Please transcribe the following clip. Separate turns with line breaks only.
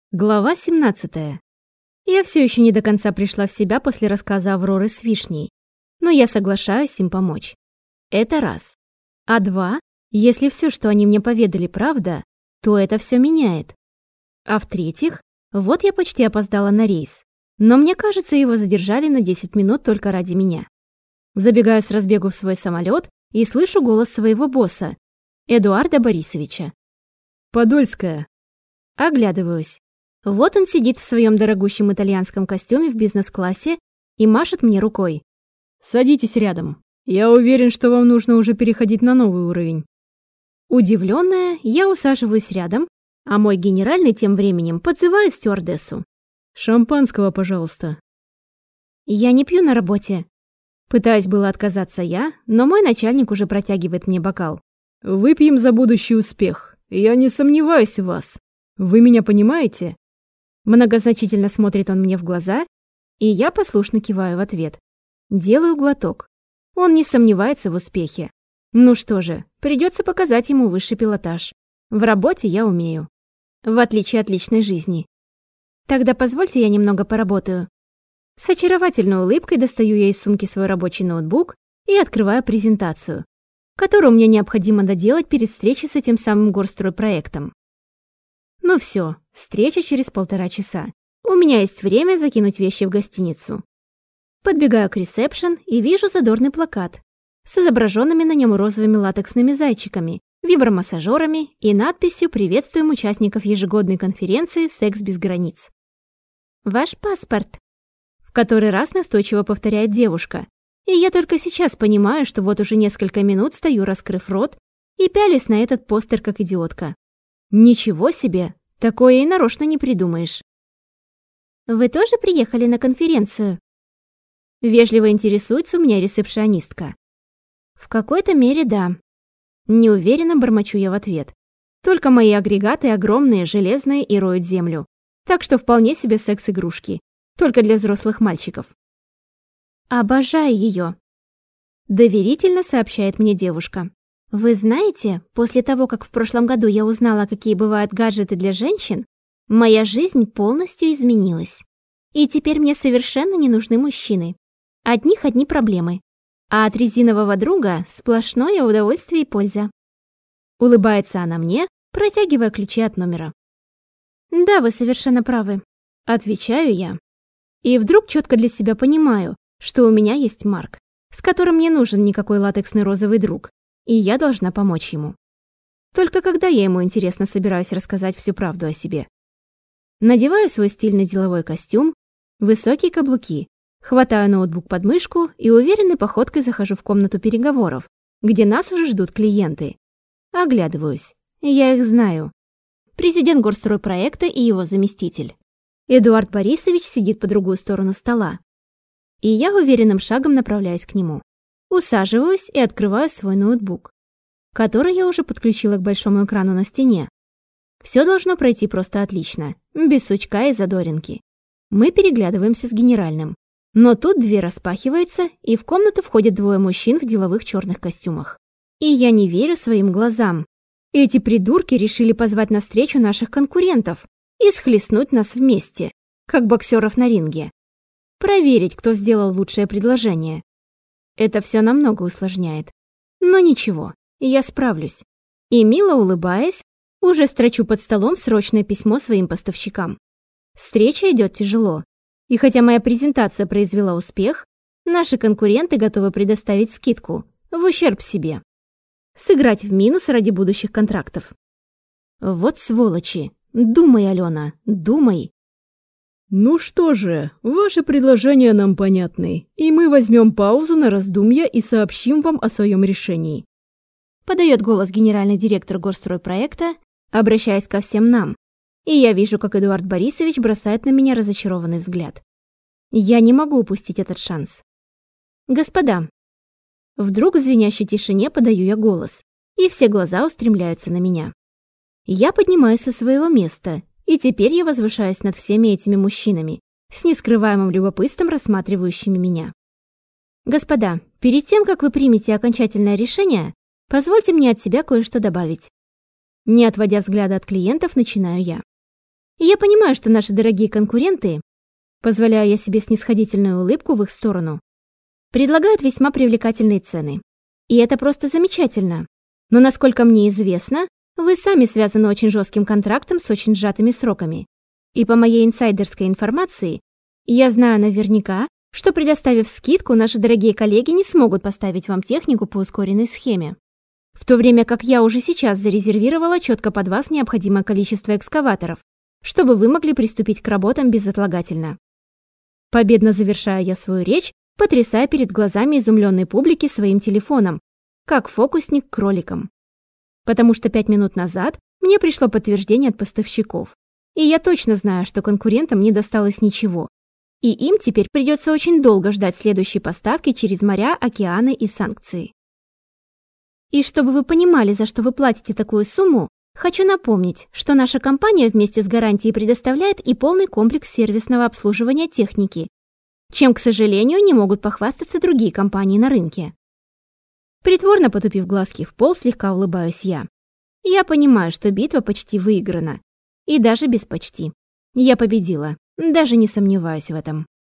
Глава 17. Я все еще не до конца пришла в себя после рассказа Авроры с вишней, но я соглашаюсь им помочь. Это раз. А два, если все, что они мне поведали, правда, то это все меняет. А в-третьих, вот я почти опоздала на рейс, но мне кажется, его задержали на 10 минут только ради меня. Забегаю с разбегу в свой самолет и слышу голос своего босса, Эдуарда Борисовича.
«Подольская».
Оглядываюсь. Вот он сидит в своем дорогущем итальянском костюме в бизнес-классе и машет мне рукой.
«Садитесь рядом. Я уверен, что вам нужно уже переходить на новый уровень».
Удивленная, я усаживаюсь рядом, а мой генеральный тем временем подзывает стюардессу.
«Шампанского, пожалуйста».
Я не пью на работе. Пытаюсь было отказаться я, но мой начальник уже протягивает мне бокал.
«Выпьем за будущий успех. Я не сомневаюсь в вас. Вы меня понимаете?»
Многозначительно смотрит он мне в глаза, и я послушно киваю в ответ. Делаю глоток. Он не сомневается в успехе. Ну что же, придется показать ему высший пилотаж. В работе я умею. В отличие от личной жизни. Тогда позвольте я немного поработаю. С очаровательной улыбкой достаю я из сумки свой рабочий ноутбук и открываю презентацию, которую мне необходимо доделать перед встречей с этим самым горстройпроектом. Ну все, встреча через 1,5 часа. У меня есть время закинуть вещи в гостиницу. Подбегаю к ресепшн и вижу задорный плакат с изображенными на нем розовыми латексными зайчиками, вибромассажерами и надписью «Приветствуем участников ежегодной конференции «Секс без границ». «Ваш паспорт», — в который раз настойчиво повторяет девушка. И я только сейчас понимаю, что вот уже несколько минут стою, раскрыв рот, и пялюсь на этот постер как идиотка. Ничего себе, такое и нарочно не придумаешь. «Вы тоже приехали на конференцию?» Вежливо интересуется у меня ресепшионистка. «В какой-то мере да». Неуверенно бормочу я в ответ. Только мои агрегаты огромные, железные и роют землю. Так что вполне себе секс-игрушки. Только для взрослых мальчиков. «Обожаю ее», — доверительно сообщает мне девушка. «Вы знаете, после того, как в прошлом году я узнала, какие бывают гаджеты для женщин, моя жизнь полностью изменилась. И теперь мне совершенно не нужны мужчины. От них одни проблемы. А от резинового друга сплошное удовольствие и польза». Улыбается она мне, протягивая ключи от номера. «Да, вы совершенно правы», — отвечаю я. И вдруг четко для себя понимаю, что у меня есть Марк, с которым не нужен никакой латексный розовый друг, и я должна помочь ему. Только когда я ему, интересно, собираюсь рассказать всю правду о себе? Надеваю свой стильный деловой костюм, высокие каблуки, хватаю ноутбук под мышку и уверенной походкой захожу в комнату переговоров, где нас уже ждут клиенты. Оглядываюсь. Я их знаю. Президент горстройпроекта и его заместитель. Эдуард Борисович сидит по другую сторону стола. И я уверенным шагом направляюсь к нему. Усаживаюсь и открываю свой ноутбук, который я уже подключила к большому экрану на стене. Все должно пройти просто отлично, без сучка и задоринки. Мы переглядываемся с генеральным. Но тут дверь распахивается, и в комнату входят 2 мужчин в деловых черных костюмах. И я не верю своим глазам. Эти придурки решили позвать на встречу наших конкурентов и схлестнуть нас вместе, как боксеров на ринге. Проверить, кто сделал лучшее предложение. Это все намного усложняет. Но ничего, я справлюсь. И мило улыбаясь, уже строчу под столом срочное письмо своим поставщикам. Встреча идет тяжело. И хотя моя презентация произвела успех, наши конкуренты готовы предоставить скидку в ущерб себе. Сыграть в минус ради будущих контрактов. Вот сволочи. Думай, Алена, думай.
«Ну что же, ваши предложения нам понятны, и мы возьмем паузу на раздумья и сообщим вам о своем решении»,
подает голос генеральный директор горстройпроекта, обращаясь ко всем нам. И я вижу, как Эдуард Борисович бросает на меня разочарованный взгляд. Я не могу упустить этот шанс. «Господа», вдруг в звенящей тишине подаю я голос, и все глаза устремляются на меня. Я поднимаюсь со своего места, и теперь я возвышаюсь над всеми этими мужчинами, с нескрываемым любопытством рассматривающими меня. «Господа, перед тем, как вы примете окончательное решение, позвольте мне от себя кое-что добавить». Не отводя взгляда от клиентов, начинаю я. И я понимаю, что наши дорогие конкуренты, позволяю я себе снисходительную улыбку в их сторону, предлагают весьма привлекательные цены. И это просто замечательно. Но, насколько мне известно, вы сами связаны очень жестким контрактом с очень сжатыми сроками. И по моей инсайдерской информации, я знаю наверняка, что, предоставив скидку, наши дорогие коллеги не смогут поставить вам технику по ускоренной схеме. В то время как я уже сейчас зарезервировала четко под вас необходимое количество экскаваторов, чтобы вы могли приступить к работам безотлагательно. Победно завершаю я свою речь, потрясая перед глазами изумленной публики своим телефоном, как фокусник кроликом. Потому что 5 минут назад мне пришло подтверждение от поставщиков, и я точно знаю, что конкурентам не досталось ничего, и им теперь придется очень долго ждать следующей поставки через моря, океаны и санкции. И чтобы вы понимали, за что вы платите такую сумму, хочу напомнить, что наша компания вместе с гарантией предоставляет и полный комплекс сервисного обслуживания техники, чем, к сожалению, не могут похвастаться другие компании на рынке. Притворно потупив глазки в пол, слегка улыбаюсь я. Я понимаю, что битва почти выиграна. И даже без почти. Я победила, даже не сомневаюсь в этом.